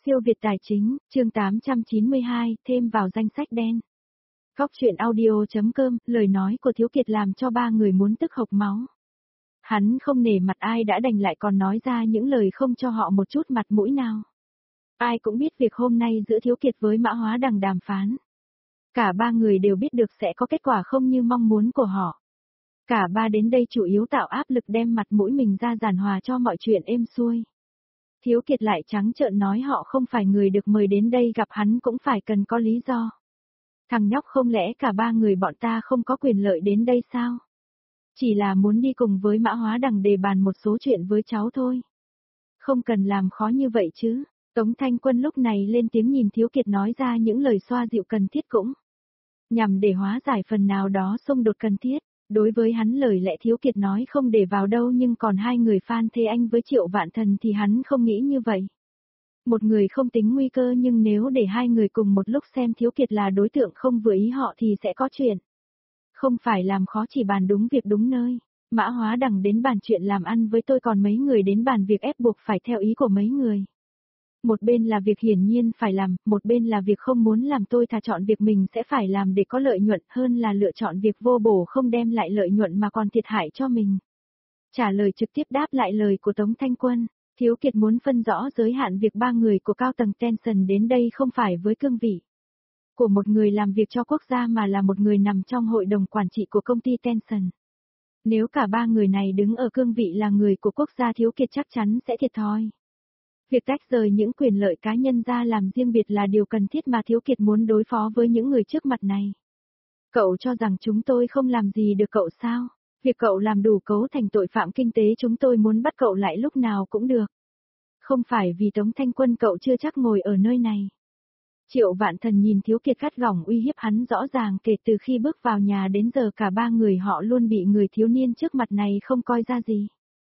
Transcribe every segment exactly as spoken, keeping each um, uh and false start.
Siêu Việt Tài Chính, chương tám trăm chín mươi hai, thêm vào danh sách đen. Góc truyện audio.com, lời nói của Thiếu Kiệt làm cho ba người muốn tức hộc máu. Hắn không nể mặt ai đã đành lại còn nói ra những lời không cho họ một chút mặt mũi nào. Ai cũng biết việc hôm nay giữa Thiếu Kiệt với Mã Hóa Đằng đàm phán. Cả ba người đều biết được sẽ có kết quả không như mong muốn của họ. Cả ba đến đây chủ yếu tạo áp lực đem mặt mũi mình ra giàn hòa cho mọi chuyện êm xuôi. Thiếu Kiệt lại trắng trợn nói họ không phải người được mời đến đây gặp hắn cũng phải cần có lý do. Thằng nhóc không lẽ cả ba người bọn ta không có quyền lợi đến đây sao? Chỉ là muốn đi cùng với Mã Hóa Đằng đề bàn một số chuyện với cháu thôi. Không cần làm khó như vậy chứ. Tống Thanh Quân lúc này lên tiếng nhìn Thiếu Kiệt nói ra những lời xoa dịu cần thiết cũng. Nhằm để hóa giải phần nào đó xung đột cần thiết. Đối với hắn lời lẽ Thiếu Kiệt nói không để vào đâu nhưng còn hai người Phan Thế Anh với Triệu Vạn Thần thì hắn không nghĩ như vậy. Một người không tính nguy cơ nhưng nếu để hai người cùng một lúc xem Thiếu Kiệt là đối tượng không vừa ý họ thì sẽ có chuyện. Không phải làm khó chỉ bàn đúng việc đúng nơi. Mã Hóa Đằng đến bàn chuyện làm ăn với tôi còn mấy người đến bàn việc ép buộc phải theo ý của mấy người. Một bên là việc hiển nhiên phải làm, một bên là việc không muốn làm tôi thà chọn việc mình sẽ phải làm để có lợi nhuận hơn là lựa chọn việc vô bổ không đem lại lợi nhuận mà còn thiệt hại cho mình. Trả lời trực tiếp đáp lại lời của Tống Thanh Quân, Thiếu Kiệt muốn phân rõ giới hạn việc ba người của cao tầng Tencent đến đây không phải với cương vị của một người làm việc cho quốc gia mà là một người nằm trong hội đồng quản trị của công ty Tencent. Nếu cả ba người này đứng ở cương vị là người của quốc gia Thiếu Kiệt chắc chắn sẽ thiệt thòi. Việc tách rời những quyền lợi cá nhân ra làm riêng biệt là điều cần thiết mà Thiếu Kiệt muốn đối phó với những người trước mặt này. Cậu cho rằng chúng tôi không làm gì được cậu sao? Việc cậu làm đủ cấu thành tội phạm kinh tế chúng tôi muốn bắt cậu lại lúc nào cũng được. Không phải vì Tống Thanh Quân cậu chưa chắc ngồi ở nơi này. Triệu Vạn Thần nhìn Thiếu Kiệt gắt gỏng uy hiếp hắn rõ ràng kể từ khi bước vào nhà đến giờ cả ba người họ luôn bị người thiếu niên trước mặt này không coi ra gì.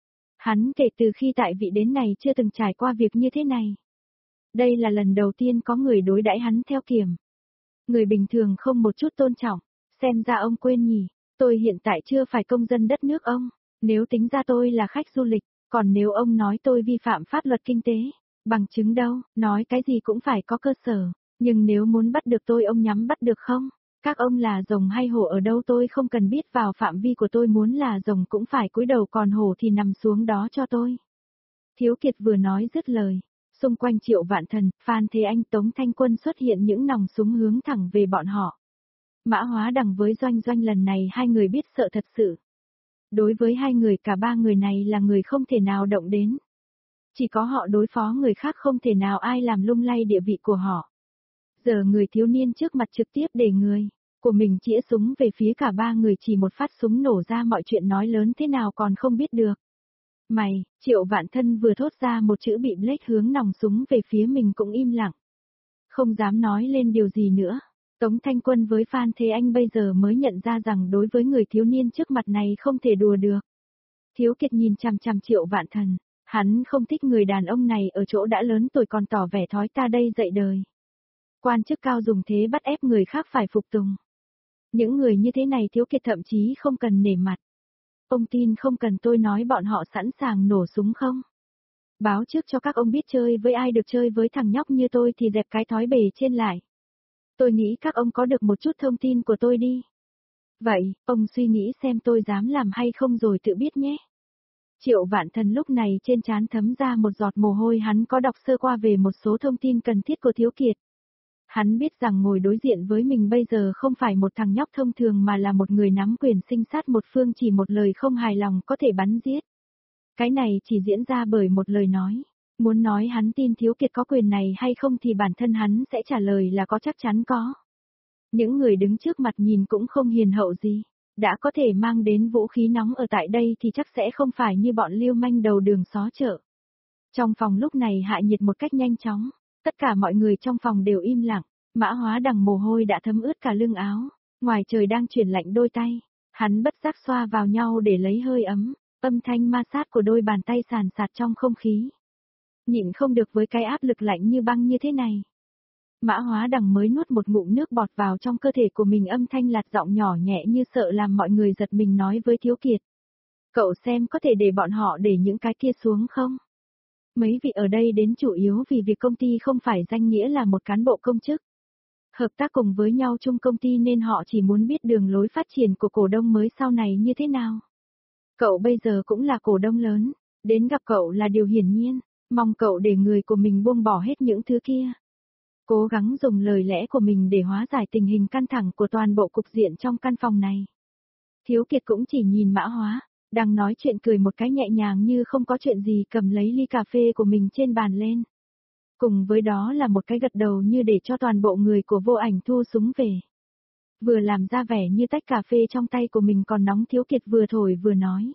Hắn kể từ khi tại vị đến này chưa từng trải qua việc như thế này. Đây là lần đầu tiên có người đối đãi hắn theo kiểm. Người bình thường không một chút tôn trọng, xem ra ông quên nhỉ, tôi hiện tại chưa phải công dân đất nước ông, nếu tính ra tôi là khách du lịch, còn nếu ông nói tôi vi phạm pháp luật kinh tế, bằng chứng đâu, nói cái gì cũng phải có cơ sở, nhưng nếu muốn bắt được tôi ông nhắm bắt được không? Các ông là rồng hay hổ ở đâu tôi không cần biết vào phạm vi của tôi muốn là rồng cũng phải cúi đầu còn hổ thì nằm xuống đó cho tôi. Thiếu Kiệt vừa nói dứt lời, xung quanh Triệu Vạn Thần, Phan Thế Anh Tống Thanh Quân xuất hiện những nòng súng hướng thẳng về bọn họ. Mã Hóa Đằng với Doanh Doanh lần này hai người biết sợ thật sự. Đối với hai người cả ba người này là người không thể nào động đến. Chỉ có họ đối phó người khác không thể nào ai làm lung lay địa vị của họ. Giờ người thiếu niên trước mặt trực tiếp để người của mình chĩa súng về phía cả ba người chỉ một phát súng nổ ra mọi chuyện nói lớn thế nào còn không biết được. Mày, Triệu Vạn Thân vừa thốt ra một chữ bị Blake hướng nòng súng về phía mình cũng im lặng. Không dám nói lên điều gì nữa. Tống Thanh Quân với Phan Thế Anh bây giờ mới nhận ra rằng đối với người thiếu niên trước mặt này không thể đùa được. Thiếu Kiệt nhìn chằm chằm Triệu Vạn Thần, hắn không thích người đàn ông này ở chỗ đã lớn tuổi còn tỏ vẻ thói ta đây dậy đời. Quan chức cao dùng thế bắt ép người khác phải phục tùng. Những người như thế này Thiếu Kiệt thậm chí không cần nể mặt. Ông tin không cần tôi nói bọn họ sẵn sàng nổ súng không? Báo trước cho các ông biết chơi với ai được chơi với thằng nhóc như tôi thì dẹp cái thói bề trên lại. Tôi nghĩ các ông có được một chút thông tin của tôi đi. Vậy, ông suy nghĩ xem tôi dám làm hay không rồi tự biết nhé. Triệu Vạn Thần lúc này trên trán thấm ra một giọt mồ hôi hắn có đọc sơ qua về một số thông tin cần thiết của Thiếu Kiệt. Hắn biết rằng ngồi đối diện với mình bây giờ không phải một thằng nhóc thông thường mà là một người nắm quyền sinh sát một phương chỉ một lời không hài lòng có thể bắn giết. Cái này chỉ diễn ra bởi một lời nói. Muốn nói hắn tin Thiếu Kiệt có quyền này hay không thì bản thân hắn sẽ trả lời là có chắc chắn có. Những người đứng trước mặt nhìn cũng không hiền hậu gì. Đã có thể mang đến vũ khí nóng ở tại đây thì chắc sẽ không phải như bọn lưu manh đầu đường xó chợ. Trong phòng lúc này hạ nhiệt một cách nhanh chóng. Tất cả mọi người trong phòng đều im lặng, Mã Hóa Đằng mồ hôi đã thấm ướt cả lưng áo, ngoài trời đang chuyển lạnh đôi tay, hắn bất giác xoa vào nhau để lấy hơi ấm, âm thanh ma sát của đôi bàn tay sàn sạt trong không khí. Nhịn không được với cái áp lực lạnh như băng như thế này. Mã Hóa Đằng mới nuốt một ngụm nước bọt vào trong cơ thể của mình âm thanh lạt giọng nhỏ nhẹ như sợ làm mọi người giật mình nói với Thiếu Kiệt. Cậu xem có thể để bọn họ để những cái kia xuống không? Mấy vị ở đây đến chủ yếu vì việc công ty không phải danh nghĩa là một cán bộ công chức. Hợp tác cùng với nhau chung công ty nên họ chỉ muốn biết đường lối phát triển của cổ đông mới sau này như thế nào. Cậu bây giờ cũng là cổ đông lớn, đến gặp cậu là điều hiển nhiên, mong cậu để người của mình buông bỏ hết những thứ kia. Cố gắng dùng lời lẽ của mình để hóa giải tình hình căng thẳng của toàn bộ cục diện trong căn phòng này. Thiếu Kiệt cũng chỉ nhìn Mã Hóa, đang nói chuyện cười một cái nhẹ nhàng như không có chuyện gì, cầm lấy ly cà phê của mình trên bàn lên. Cùng với đó là một cái gật đầu như để cho toàn bộ người của Vô Ảnh thu súng về. Vừa làm ra vẻ như tách cà phê trong tay của mình còn nóng, Thiếu Kiệt vừa thổi vừa nói.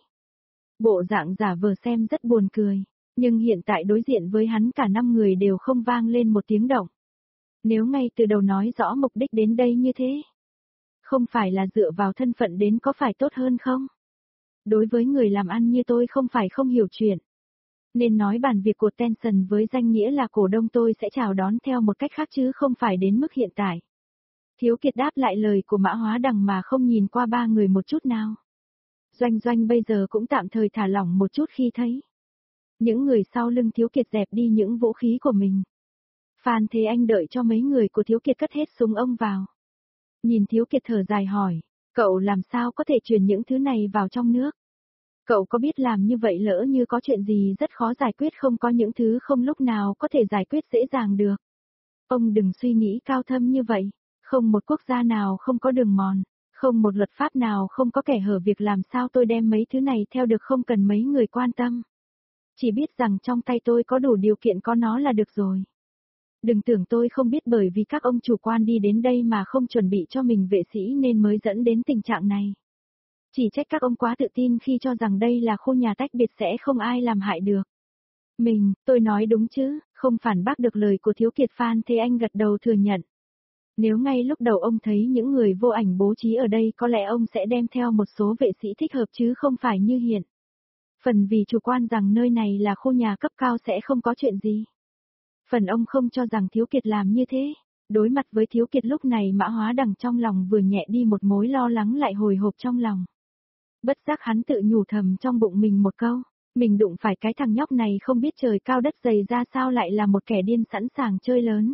Bộ dạng giả vờ xem rất buồn cười, nhưng hiện tại đối diện với hắn cả năm người đều không vang lên một tiếng động. Nếu ngay từ đầu nói rõ mục đích đến đây như thế, không phải là dựa vào thân phận đến có phải tốt hơn không? Đối với người làm ăn như tôi không phải không hiểu chuyện. Nên nói bản việc của Tencent với danh nghĩa là cổ đông tôi sẽ chào đón theo một cách khác chứ không phải đến mức hiện tại. Thiếu Kiệt đáp lại lời của Mã Hóa Đằng mà không nhìn qua ba người một chút nào. Doanh Doanh bây giờ cũng tạm thời thả lỏng một chút khi thấy những người sau lưng Thiếu Kiệt dẹp đi những vũ khí của mình. Phan Thế Anh đợi cho mấy người của Thiếu Kiệt cất hết súng ông vào. Nhìn Thiếu Kiệt thở dài hỏi, cậu làm sao có thể truyền những thứ này vào trong nước? Cậu có biết làm như vậy lỡ như có chuyện gì rất khó giải quyết không, có những thứ không lúc nào có thể giải quyết dễ dàng được. Ông đừng suy nghĩ cao thâm như vậy, không một quốc gia nào không có đường mòn, không một luật pháp nào không có kẻ hở, việc làm sao tôi đem mấy thứ này theo được không cần mấy người quan tâm. Chỉ biết rằng trong tay tôi có đủ điều kiện có nó là được rồi. Đừng tưởng tôi không biết bởi vì các ông chủ quan đi đến đây mà không chuẩn bị cho mình vệ sĩ nên mới dẫn đến tình trạng này. Chỉ trách các ông quá tự tin khi cho rằng đây là khu nhà tách biệt sẽ không ai làm hại được. Mình, tôi nói đúng chứ, không phản bác được lời của Thiếu Kiệt. Phan Thế Anh gật đầu thừa nhận. Nếu ngay lúc đầu ông thấy những người Vô Ảnh bố trí ở đây có lẽ ông sẽ đem theo một số vệ sĩ thích hợp chứ không phải như hiện. Phần vì chủ quan rằng nơi này là khu nhà cấp cao sẽ không có chuyện gì. Phần ông không cho rằng Thiếu Kiệt làm như thế. Đối mặt với Thiếu Kiệt lúc này Mã Hóa Đằng trong lòng vừa nhẹ đi một mối lo lắng lại hồi hộp trong lòng. Bất giác hắn tự nhủ thầm trong bụng mình một câu, mình đụng phải cái thằng nhóc này không biết trời cao đất dày ra sao lại là một kẻ điên sẵn sàng chơi lớn.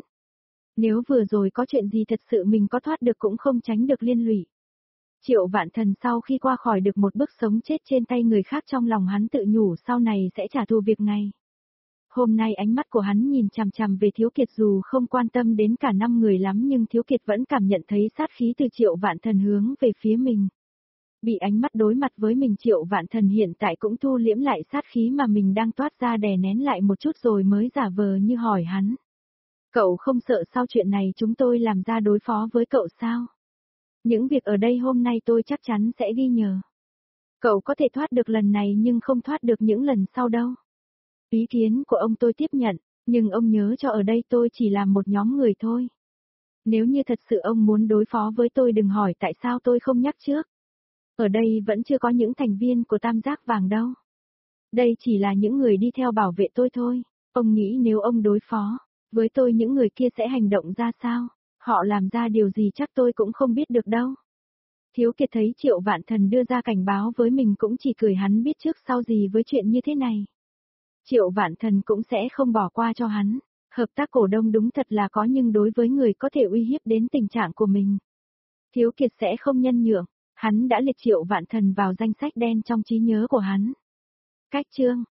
Nếu vừa rồi có chuyện gì thật sự mình có thoát được cũng không tránh được liên lụy. Triệu Vạn Thần sau khi qua khỏi được một bước sống chết trên tay người khác trong lòng hắn tự nhủ sau này sẽ trả thù việc này. Hôm nay ánh mắt của hắn nhìn chằm chằm về Thiếu Kiệt dù không quan tâm đến cả năm người lắm nhưng Thiếu Kiệt vẫn cảm nhận thấy sát khí từ Triệu Vạn Thần hướng về phía mình. Bị ánh mắt đối mặt với mình Triệu Vạn Thần hiện tại cũng thu liễm lại sát khí mà mình đang toát ra đè nén lại một chút rồi mới giả vờ như hỏi hắn. Cậu không sợ sau chuyện này chúng tôi làm ra đối phó với cậu sao? Những việc ở đây hôm nay tôi chắc chắn sẽ ghi nhớ. Cậu có thể thoát được lần này nhưng không thoát được những lần sau đâu. Ý kiến của ông tôi tiếp nhận, nhưng ông nhớ cho ở đây tôi chỉ là một nhóm người thôi. Nếu như thật sự ông muốn đối phó với tôi đừng hỏi tại sao tôi không nhắc trước. Ở đây vẫn chưa có những thành viên của Tam Giác Vàng đâu. Đây chỉ là những người đi theo bảo vệ tôi thôi. Ông nghĩ nếu ông đối phó với tôi những người kia sẽ hành động ra sao? Họ làm ra điều gì chắc tôi cũng không biết được đâu. Thiếu Kiệt thấy Triệu Vạn Thần đưa ra cảnh báo với mình cũng chỉ cười, hắn biết trước sau gì với chuyện như thế này. Triệu Vạn Thần cũng sẽ không bỏ qua cho hắn. Hợp tác cổ đông đúng thật là có nhưng đối với người có thể uy hiếp đến tình trạng của mình. Thiếu Kiệt sẽ không nhân nhượng. Hắn đã liệt Triệu Vạn Thần vào danh sách đen trong trí nhớ của hắn. Cách chương